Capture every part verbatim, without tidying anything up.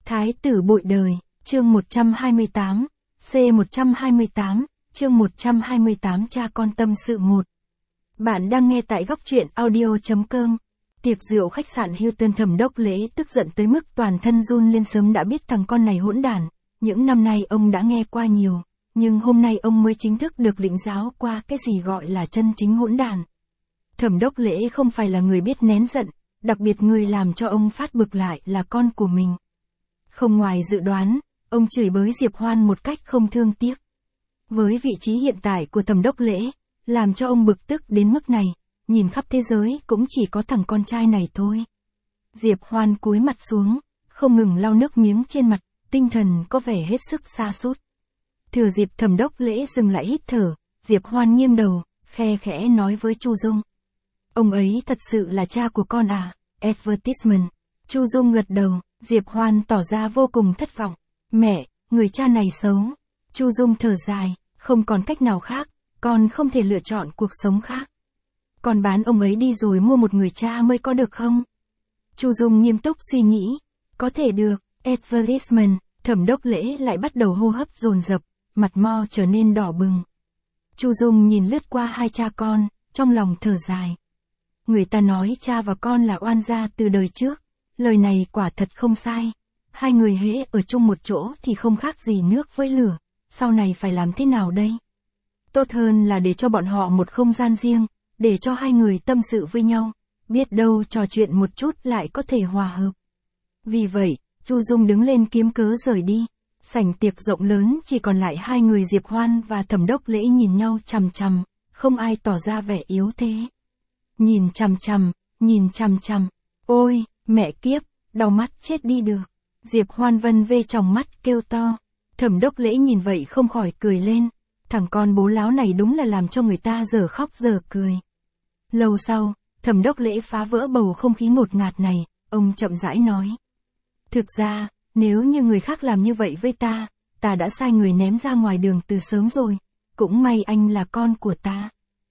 Thái tử bội đời, chương một trăm hai mươi tám, C một trăm hai mươi tám, chương một trăm hai mươi tám cha con tâm sự một. Bạn đang nghe tại góc truyện audio chấm com. Tiệc rượu khách sạn Hilton, Thẩm Đốc Lễ tức giận tới mức toàn thân run lên, sớm đã biết thằng con này hỗn đản, những năm nay ông đã nghe qua nhiều, nhưng hôm nay ông mới chính thức được lĩnh giáo qua cái gì gọi là chân chính hỗn đản. Thẩm Đốc Lễ không phải là người biết nén giận, đặc biệt người làm cho ông phát bực lại là con của mình. Không ngoài dự đoán, ông chửi bới Diệp Hoan một cách không thương tiếc. Với vị trí hiện tại của Thẩm Đốc Lễ, làm cho ông bực tức đến mức này, nhìn khắp thế giới cũng chỉ có thằng con trai này thôi. Diệp Hoan cúi mặt xuống, không ngừng lau nước miếng trên mặt, tinh thần có vẻ hết sức sa sút. Thừa dịp Thẩm Đốc Lễ dừng lại hít thở, Diệp Hoan nghiêng đầu, khe khẽ nói với Chu Dung. Ông ấy thật sự là cha của con à? Advertisement. Chu Dung gật đầu, Diệp Hoan tỏ ra vô cùng thất vọng. Mẹ, người cha này xấu. Chu Dung thở dài, không còn cách nào khác, con không thể lựa chọn cuộc sống khác. Con bán ông ấy đi rồi mua một người cha mới có được không? Chu Dung nghiêm túc suy nghĩ. Có thể được. Advertisement. Thẩm Đốc Lễ lại bắt đầu hô hấp dồn dập, mặt mo trở nên đỏ bừng. Chu Dung nhìn lướt qua hai cha con, trong lòng thở dài. Người ta nói cha và con là oan gia từ đời trước, lời này quả thật không sai. Hai người hễ ở chung một chỗ thì không khác gì nước với lửa, sau này phải làm thế nào đây? Tốt hơn là để cho bọn họ một không gian riêng, để cho hai người tâm sự với nhau, biết đâu trò chuyện một chút lại có thể hòa hợp. Vì vậy, Chu Dung đứng lên kiếm cớ rời đi. Sảnh tiệc rộng lớn chỉ còn lại hai người Diệp Hoan và Thẩm Đốc Lễ nhìn nhau chằm chằm, không ai tỏ ra vẻ yếu thế. Nhìn chằm chằm, nhìn chằm chằm, ôi, mẹ kiếp, đau mắt chết đi được. Diệp Hoan vân vê tròng mắt kêu to. Thẩm Đốc Lễ nhìn vậy không khỏi cười lên. Thằng con bố láo này đúng là làm cho người ta giờ khóc giờ cười. Lâu sau, Thẩm Đốc Lễ phá vỡ bầu không khí ngột ngạt này, ông chậm rãi nói. Thực ra, nếu như người khác làm như vậy với ta, ta đã sai người ném ra ngoài đường từ sớm rồi, cũng may anh là con của ta.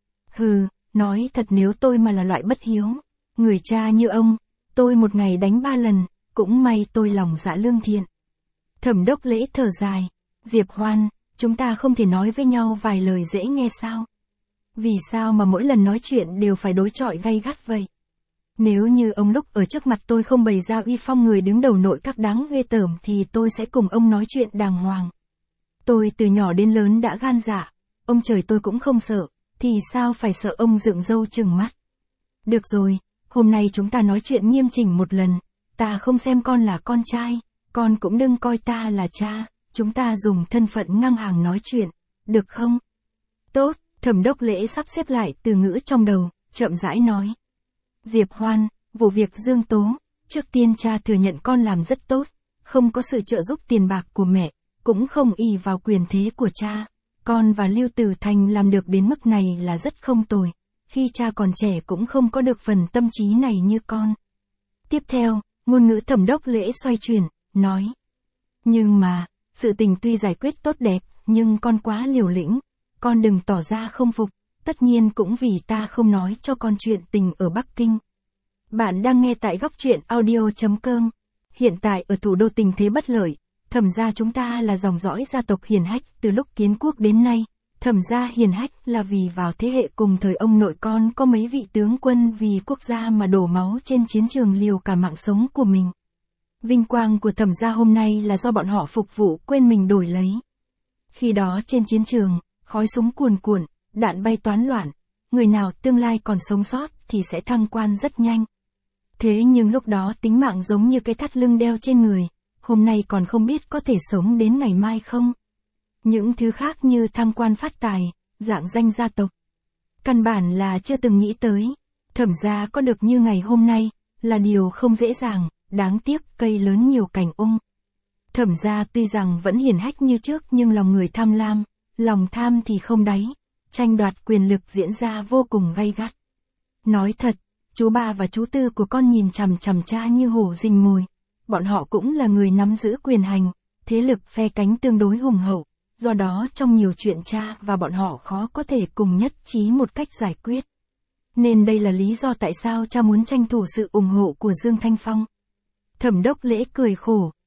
Hừ, nói thật, nếu tôi mà là loại bất hiếu, người cha như ông, tôi một ngày đánh ba lần, cũng may tôi lòng dạ lương thiện. Thẩm Đốc Lễ thở dài. Diệp Hoan, chúng ta không thể nói với nhau vài lời dễ nghe sao? Vì sao mà mỗi lần nói chuyện đều phải đối chọi gay gắt vậy? Nếu như ông lúc ở trước mặt tôi không bày ra uy phong người đứng đầu nội các đáng ghê tởm thì tôi sẽ cùng ông nói chuyện đàng hoàng. Tôi từ nhỏ đến lớn đã gan dạ, ông trời tôi cũng không sợ, thì sao phải sợ ông dựng râu trừng mắt? Được rồi, hôm nay chúng ta nói chuyện nghiêm chỉnh một lần, ta không xem con là con trai, con cũng đừng coi ta là cha, chúng ta dùng thân phận ngang hàng nói chuyện, được không? Tốt, Thẩm Đốc Lễ sắp xếp lại từ ngữ trong đầu, chậm rãi nói. Diệp Hoan, vụ việc Dương Tố, trước tiên cha thừa nhận con làm rất tốt, không có sự trợ giúp tiền bạc của mẹ, cũng không ỷ vào quyền thế của cha. Con và Lưu Tử Thành làm được đến mức này là rất không tồi, khi cha còn trẻ cũng không có được phần tâm trí này như con. Tiếp theo, ngôn ngữ Thẩm Đốc Lễ xoay chuyển, nói. Nhưng mà, sự tình tuy giải quyết tốt đẹp, nhưng con quá liều lĩnh, con đừng tỏ ra không phục, tất nhiên cũng vì ta không nói cho con chuyện tình ở Bắc Kinh. Bạn đang nghe tại góc truyện audio chấm com. Hiện tại ở thủ đô tình thế bất lợi, Thẩm gia chúng ta là dòng dõi gia tộc hiền hách từ lúc kiến quốc đến nay. Thẩm gia hiền hách là vì vào thế hệ cùng thời ông nội con có mấy vị tướng quân vì quốc gia mà đổ máu trên chiến trường liều cả mạng sống của mình. Vinh quang của Thẩm gia hôm nay là do bọn họ phục vụ quên mình đổi lấy. Khi đó trên chiến trường, khói súng cuồn cuộn, đạn bay toán loạn, người nào tương lai còn sống sót thì sẽ thăng quan rất nhanh. Thế nhưng lúc đó tính mạng giống như cái thắt lưng đeo trên người, hôm nay còn không biết có thể sống đến ngày mai không. Những thứ khác như thăng quan phát tài, dạng danh gia tộc, căn bản là chưa từng nghĩ tới. Thẩm gia có được như ngày hôm nay, là điều không dễ dàng, đáng tiếc cây lớn nhiều cành ung. Thẩm gia tuy rằng vẫn hiển hách như trước nhưng lòng người tham lam, lòng tham thì không đáy, tranh đoạt quyền lực diễn ra vô cùng gay gắt. Nói thật, chú ba và chú tư của con nhìn chằm chằm cha như hổ rình mồi, bọn họ cũng là người nắm giữ quyền hành, thế lực phe cánh tương đối hùng hậu, do đó trong nhiều chuyện cha và bọn họ khó có thể cùng nhất trí một cách giải quyết. Nên đây là lý do tại sao cha muốn tranh thủ sự ủng hộ của Dương Thanh Phong. Thẩm Đốc Lễ cười khổ,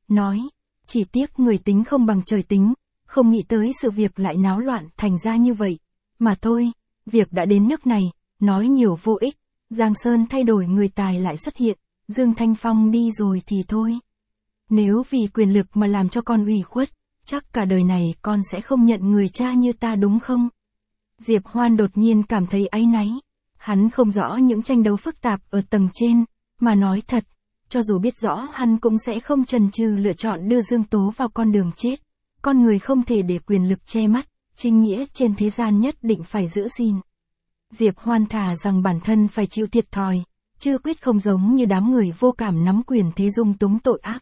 nói, chỉ tiếc người tính không bằng trời tính, không nghĩ tới sự việc lại náo loạn thành ra như vậy. Mà thôi, việc đã đến nước này, nói nhiều vô ích, Giang Sơn thay đổi người tài lại xuất hiện, Dương Thanh Phong đi rồi thì thôi. Nếu vì quyền lực mà làm cho con ủy khuất, chắc cả đời này con sẽ không nhận người cha như ta đúng không? Diệp Hoan đột nhiên cảm thấy áy náy. Hắn không rõ những tranh đấu phức tạp ở tầng trên, mà nói thật, cho dù biết rõ hắn cũng sẽ không chần chừ lựa chọn đưa Dương Tố vào con đường chết. Con người không thể để quyền lực che mắt, chính nghĩa trên thế gian nhất định phải giữ gìn. Diệp Hoan thà rằng bản thân phải chịu thiệt thòi, chứ quyết không giống như đám người vô cảm nắm quyền thế dung túng tội ác.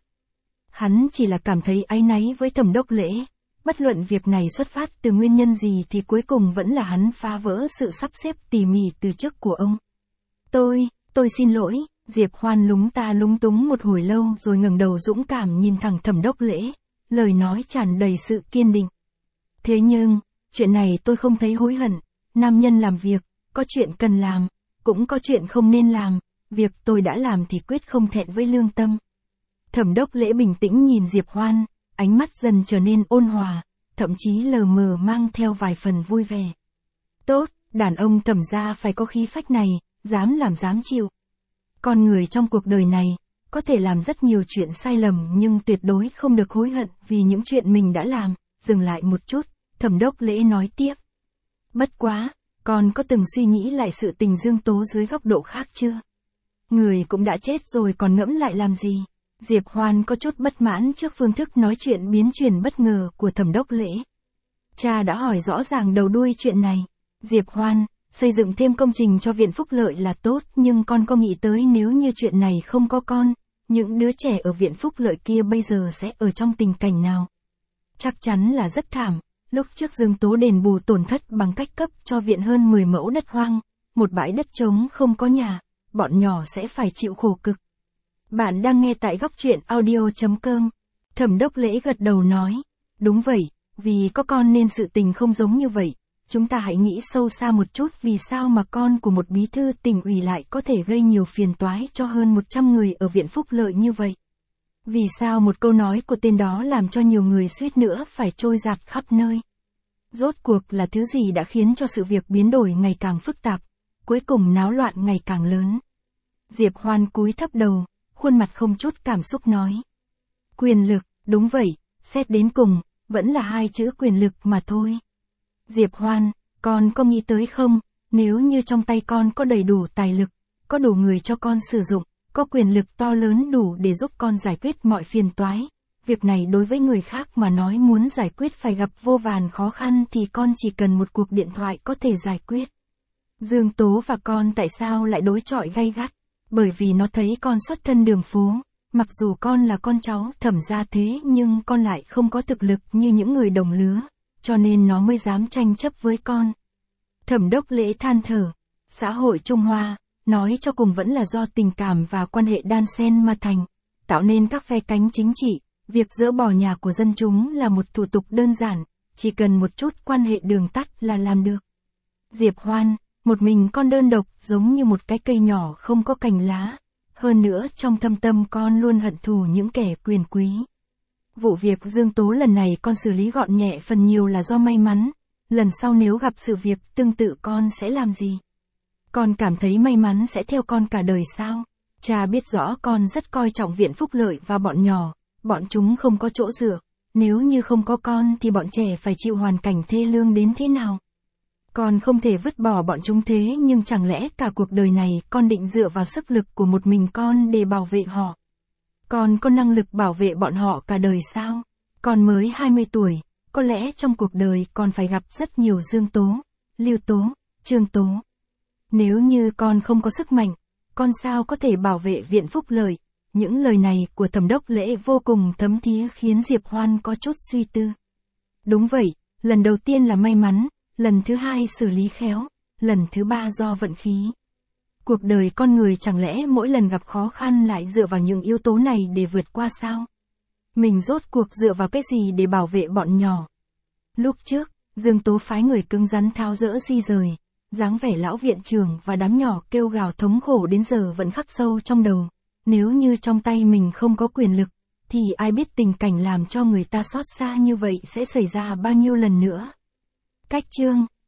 Hắn chỉ là cảm thấy áy náy với Thẩm Đốc Lễ, bất luận việc này xuất phát từ nguyên nhân gì thì cuối cùng vẫn là hắn phá vỡ sự sắp xếp tỉ mỉ từ trước của ông. Tôi, tôi xin lỗi, Diệp Hoan lúng ta lúng túng một hồi lâu rồi ngẩng đầu dũng cảm nhìn thẳng Thẩm Đốc Lễ, lời nói tràn đầy sự kiên định. Thế nhưng, chuyện này tôi không thấy hối hận, nam nhân làm việc, có chuyện cần làm, cũng có chuyện không nên làm, việc tôi đã làm thì quyết không thẹn với lương tâm. Thẩm Đốc Lễ bình tĩnh nhìn Diệp Hoan, ánh mắt dần trở nên ôn hòa, thậm chí lờ mờ mang theo vài phần vui vẻ. Tốt, đàn ông Thẩm gia phải có khí phách này, dám làm dám chịu. Con người trong cuộc đời này, có thể làm rất nhiều chuyện sai lầm nhưng tuyệt đối không được hối hận vì những chuyện mình đã làm. Dừng lại một chút, Thẩm Đốc Lễ nói tiếp. Bất quá, con có từng suy nghĩ lại sự tình Dương Tố dưới góc độ khác chưa? Người cũng đã chết rồi còn ngẫm lại làm gì? Diệp Hoan có chút bất mãn trước phương thức nói chuyện biến chuyển bất ngờ của Thẩm Đốc Lễ. Cha đã hỏi rõ ràng đầu đuôi chuyện này. Diệp Hoan, xây dựng thêm công trình cho Viện Phúc Lợi là tốt, nhưng con có nghĩ tới nếu như chuyện này không có con, những đứa trẻ ở Viện Phúc Lợi kia bây giờ sẽ ở trong tình cảnh nào? Chắc chắn là rất thảm. Lúc trước Dương Tố đền bù tổn thất bằng cách cấp cho viện hơn mười mẫu đất hoang, một bãi đất trống không có nhà, bọn nhỏ sẽ phải chịu khổ cực. Bạn đang nghe tại góc truyện audio chấm com. Thẩm Đốc Lễ gật đầu nói, đúng vậy, vì có con nên sự tình không giống như vậy. Chúng ta hãy nghĩ sâu xa một chút, vì sao mà con của một bí thư tỉnh ủy lại có thể gây nhiều phiền toái cho hơn một trăm người ở Viện Phúc Lợi như vậy? Vì sao một câu nói của tên đó làm cho nhiều người suýt nữa phải trôi dạt khắp nơi? Rốt cuộc là thứ gì đã khiến cho sự việc biến đổi ngày càng phức tạp, cuối cùng náo loạn ngày càng lớn? Diệp Hoan cúi thấp đầu, khuôn mặt không chút cảm xúc nói. Quyền lực, đúng vậy, xét đến cùng, vẫn là hai chữ quyền lực mà thôi. Diệp Hoan, con có nghĩ tới không, nếu như trong tay con có đầy đủ tài lực, có đủ người cho con sử dụng, có quyền lực to lớn đủ để giúp con giải quyết mọi phiền toái. Việc này đối với người khác mà nói muốn giải quyết phải gặp vô vàn khó khăn thì con chỉ cần một cuộc điện thoại có thể giải quyết. Dương Tố và con tại sao lại đối chọi gay gắt? Bởi vì nó thấy con xuất thân đường phố, mặc dù con là con cháu Thẩm gia thế nhưng con lại không có thực lực như những người đồng lứa, cho nên nó mới dám tranh chấp với con. Thẩm Đốc Lễ than thở, xã hội Trung Hoa, nói cho cùng vẫn là do tình cảm và quan hệ đan xen mà thành, tạo nên các phe cánh chính trị. Việc dỡ bỏ nhà của dân chúng là một thủ tục đơn giản, chỉ cần một chút quan hệ đường tắt là làm được. Diệp Hoan, một mình con đơn độc giống như một cái cây nhỏ không có cành lá. Hơn nữa trong thâm tâm con luôn hận thù những kẻ quyền quý. Vụ việc Dương Tố lần này con xử lý gọn nhẹ phần nhiều là do may mắn. Lần sau nếu gặp sự việc tương tự con sẽ làm gì? Con cảm thấy may mắn sẽ theo con cả đời sao? Cha biết rõ con rất coi trọng Viện Phúc Lợi và bọn nhỏ. Bọn chúng không có chỗ dựa, nếu như không có con thì bọn trẻ phải chịu hoàn cảnh thê lương đến thế nào? Con không thể vứt bỏ bọn chúng thế nhưng chẳng lẽ cả cuộc đời này con định dựa vào sức lực của một mình con để bảo vệ họ? Con có năng lực bảo vệ bọn họ cả đời sao? Con mới hai mươi tuổi, có lẽ trong cuộc đời con phải gặp rất nhiều Dương Tố, Lưu Tố, Trương Tố. Nếu như con không có sức mạnh, con sao có thể bảo vệ Viện Phúc Lợi? Những lời này của Thẩm Đốc Lễ vô cùng thấm thía khiến Diệp Hoan có chút suy tư. Đúng vậy, lần đầu tiên là may mắn, lần thứ hai xử lý khéo, lần thứ ba do vận khí. Cuộc đời con người chẳng lẽ mỗi lần gặp khó khăn lại dựa vào những yếu tố này để vượt qua sao? Mình rốt cuộc dựa vào cái gì để bảo vệ bọn nhỏ? Lúc trước, Dương Tố phái người cứng rắn tháo dỡ di rời, dáng vẻ lão viện trưởng và đám nhỏ kêu gào thống khổ đến giờ vẫn khắc sâu trong đầu. Nếu như trong tay mình không có quyền lực, thì ai biết tình cảnh làm cho người ta xót xa như vậy sẽ xảy ra bao nhiêu lần nữa. Cách chương